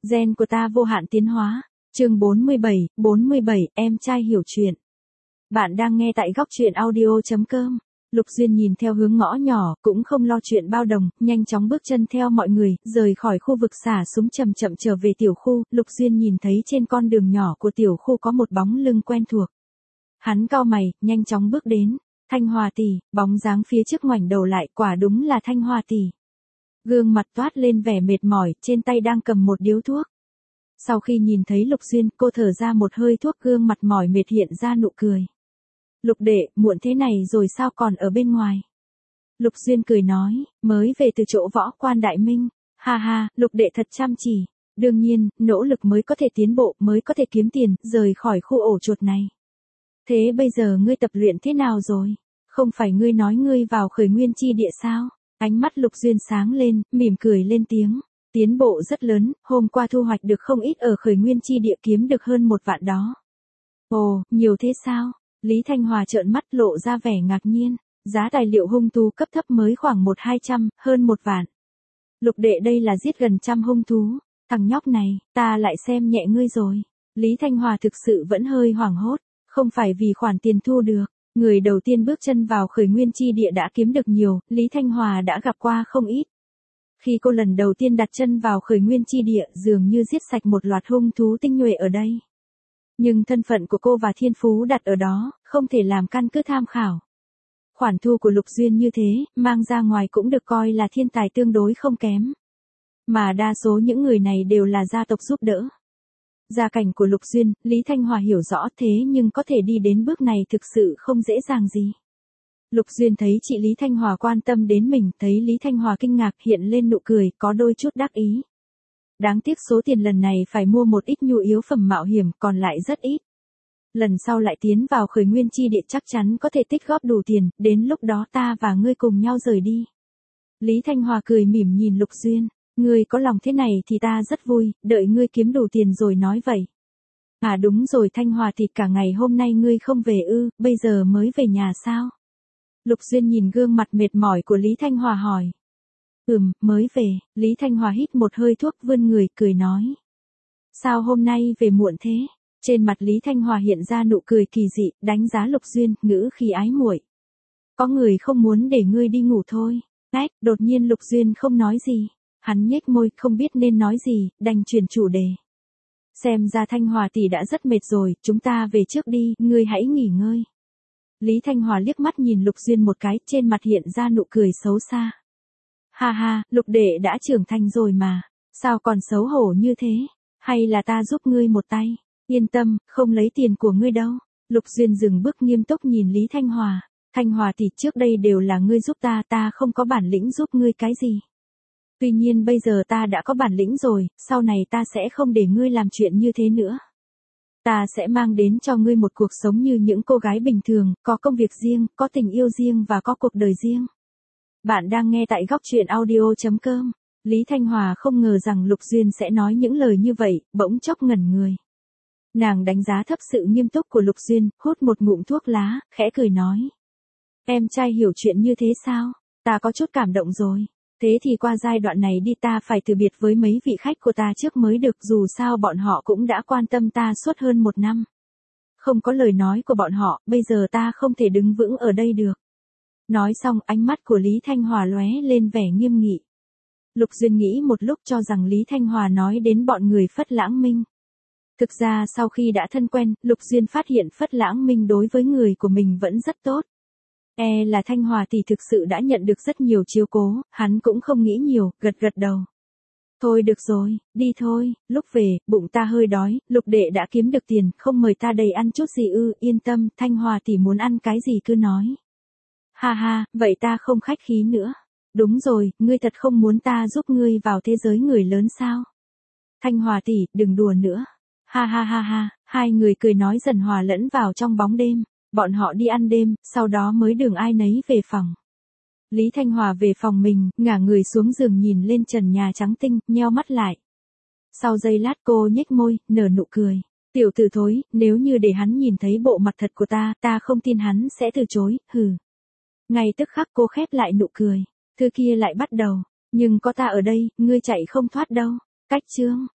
Gen của ta vô hạn tiến hóa. Chương 47, em trai hiểu chuyện. Bạn đang nghe tại góc truyện audio.com. Lục Duyên nhìn theo hướng ngõ nhỏ, cũng không lo chuyện bao đồng, nhanh chóng bước chân theo mọi người, rời khỏi khu vực xả súng chậm chậm trở về tiểu khu. Lục Duyên nhìn thấy trên con đường nhỏ của tiểu khu có một bóng lưng quen thuộc. Hắn cau mày, nhanh chóng bước đến. Thanh Hòa tỷ, bóng dáng phía trước ngoảnh đầu lại, quả đúng là Thanh Hòa tỷ. Gương mặt toát lên vẻ mệt mỏi, trên tay đang cầm một điếu thuốc. Sau khi nhìn thấy Lục Duyên, cô thở ra một hơi thuốc, gương mặt mỏi mệt hiện ra nụ cười. Lục đệ, muộn thế này rồi sao còn ở bên ngoài? Lục Duyên cười nói, mới về từ chỗ võ quan Đại Minh. Ha ha, Lục đệ thật chăm chỉ. Đương nhiên, nỗ lực mới có thể tiến bộ, mới có thể kiếm tiền, rời khỏi khu ổ chuột này. Thế bây giờ ngươi tập luyện thế nào rồi? Không phải ngươi nói ngươi vào Khởi Nguyên Chi Địa sao? Ánh mắt Lục Duyên sáng lên, mỉm cười lên tiếng. Tiến bộ rất lớn, hôm qua thu hoạch được không ít ở Khởi Nguyên Chi Địa, kiếm được hơn 1 vạn đó. Ồ, nhiều thế sao? Lý Thanh Hòa trợn mắt lộ ra vẻ ngạc nhiên. Giá tài liệu hung thú cấp thấp mới khoảng 1-200, hơn 1 vạn. Lục đệ đây là giết gần 100 hung thú. Thằng nhóc này, ta lại xem nhẹ ngươi rồi. Lý Thanh Hòa thực sự vẫn hơi hoảng hốt. Không phải vì khoản tiền thu được. Người đầu tiên bước chân vào Khởi Nguyên Chi Địa đã kiếm được nhiều, Lý Thanh Hòa đã gặp qua không ít. Khi cô lần đầu tiên đặt chân vào Khởi Nguyên Chi Địa, dường như giết sạch một loạt hung thú tinh nhuệ ở đây. Nhưng thân phận của cô và thiên phú đặt ở đó, không thể làm căn cứ tham khảo. Khoản thu của Lục Duyên như thế, mang ra ngoài cũng được coi là thiên tài tương đối không kém. Mà đa số những người này đều là gia tộc giúp đỡ. Gia cảnh của Lục Duyên, Lý Thanh Hòa hiểu rõ, thế nhưng có thể đi đến bước này thực sự không dễ dàng gì. Lục Duyên thấy chị Lý Thanh Hòa quan tâm đến mình, thấy Lý Thanh Hòa kinh ngạc, hiện lên nụ cười, có đôi chút đắc ý. Đáng tiếc số tiền lần này phải mua một ít nhu yếu phẩm mạo hiểm, còn lại rất ít. Lần sau lại tiến vào Khởi Nguyên Chi Địa chắc chắn có thể tích góp đủ tiền, đến lúc đó ta và ngươi cùng nhau rời đi. Lý Thanh Hòa cười mỉm nhìn Lục Duyên, ngươi có lòng thế này thì ta rất vui, đợi ngươi kiếm đủ tiền rồi nói vậy. À đúng rồi Thanh Hòa, thì cả ngày hôm nay ngươi không về ư, bây giờ mới về nhà sao? Lục Duyên nhìn gương mặt mệt mỏi của Lý Thanh Hòa hỏi. Mới về. Lý Thanh Hòa hít một hơi thuốc, vươn người, cười nói. Sao hôm nay về muộn thế? Trên mặt Lý Thanh Hòa hiện ra nụ cười kỳ dị, đánh giá Lục Duyên, ngữ khí ái muội. Có người không muốn để ngươi đi ngủ thôi. Đột nhiên Lục Duyên không nói gì. Hắn nhếch môi, không biết nên nói gì, đành chuyển chủ đề. Xem ra Thanh Hòa tỷ đã rất mệt rồi, chúng ta về trước đi, ngươi hãy nghỉ ngơi. Lý Thanh Hòa liếc mắt nhìn Lục Duyên một cái, trên mặt hiện ra nụ cười xấu xa. Ha ha, Lục đệ đã trưởng thành rồi mà, sao còn xấu hổ như thế? Hay là ta giúp ngươi một tay? Yên tâm, không lấy tiền của ngươi đâu. Lục Duyên dừng bước, nghiêm túc nhìn Lý Thanh Hòa. Thanh Hòa tỷ, trước đây đều là ngươi giúp ta không có bản lĩnh giúp ngươi cái gì. Tuy nhiên bây giờ ta đã có bản lĩnh rồi, sau này ta sẽ không để ngươi làm chuyện như thế nữa. Ta sẽ mang đến cho ngươi một cuộc sống như những cô gái bình thường, có công việc riêng, có tình yêu riêng và có cuộc đời riêng. Bạn đang nghe tại góc truyện audio.com. Lý Thanh Hòa không ngờ rằng Lục Duyên sẽ nói những lời như vậy, bỗng chốc ngẩn người. Nàng đánh giá thấp sự nghiêm túc của Lục Duyên, hút một ngụm thuốc lá, khẽ cười nói. Em trai hiểu chuyện như thế sao? Ta có chút cảm động rồi. Thế thì qua giai đoạn này đi, ta phải từ biệt với mấy vị khách của ta trước mới được, dù sao bọn họ cũng đã quan tâm ta suốt hơn 1 năm. Không có lời nói của bọn họ, bây giờ ta không thể đứng vững ở đây được. Nói xong, ánh mắt của Lý Thanh Hòa lóe lên vẻ nghiêm nghị. Lục Duyên nghĩ một lúc cho rằng Lý Thanh Hòa nói đến bọn người Phất Lãng Minh. Thực ra sau khi đã thân quen, Lục Duyên phát hiện Phất Lãng Minh đối với người của mình vẫn rất tốt. Là Thanh Hòa thì thực sự đã nhận được rất nhiều chiếu cố, hắn cũng không nghĩ nhiều, gật gật đầu. Thôi được rồi, đi thôi, lúc về, bụng ta hơi đói, Lục đệ đã kiếm được tiền, không mời ta đầy ăn chút gì ư? Yên tâm, Thanh Hòa thì muốn ăn cái gì cứ nói. Ha ha, vậy ta không khách khí nữa. Đúng rồi, ngươi thật không muốn ta giúp ngươi vào thế giới người lớn sao? Thanh Hòa tỷ, đừng đùa nữa. Ha ha ha ha, hai người cười nói dần hòa lẫn vào trong bóng đêm. Bọn họ đi ăn đêm, sau đó mới đường ai nấy về phòng. Lý Thanh Hòa về phòng mình, ngả người xuống giường nhìn lên trần nhà trắng tinh, nheo mắt lại. Sau giây lát cô nhếch môi, nở nụ cười. Tiểu tử thối, nếu như để hắn nhìn thấy bộ mặt thật của ta không tin hắn sẽ từ chối, hừ. Ngay tức khắc cô khép lại nụ cười. Thư kia lại bắt đầu. Nhưng có ta ở đây, ngươi chạy không thoát đâu. Cách chương.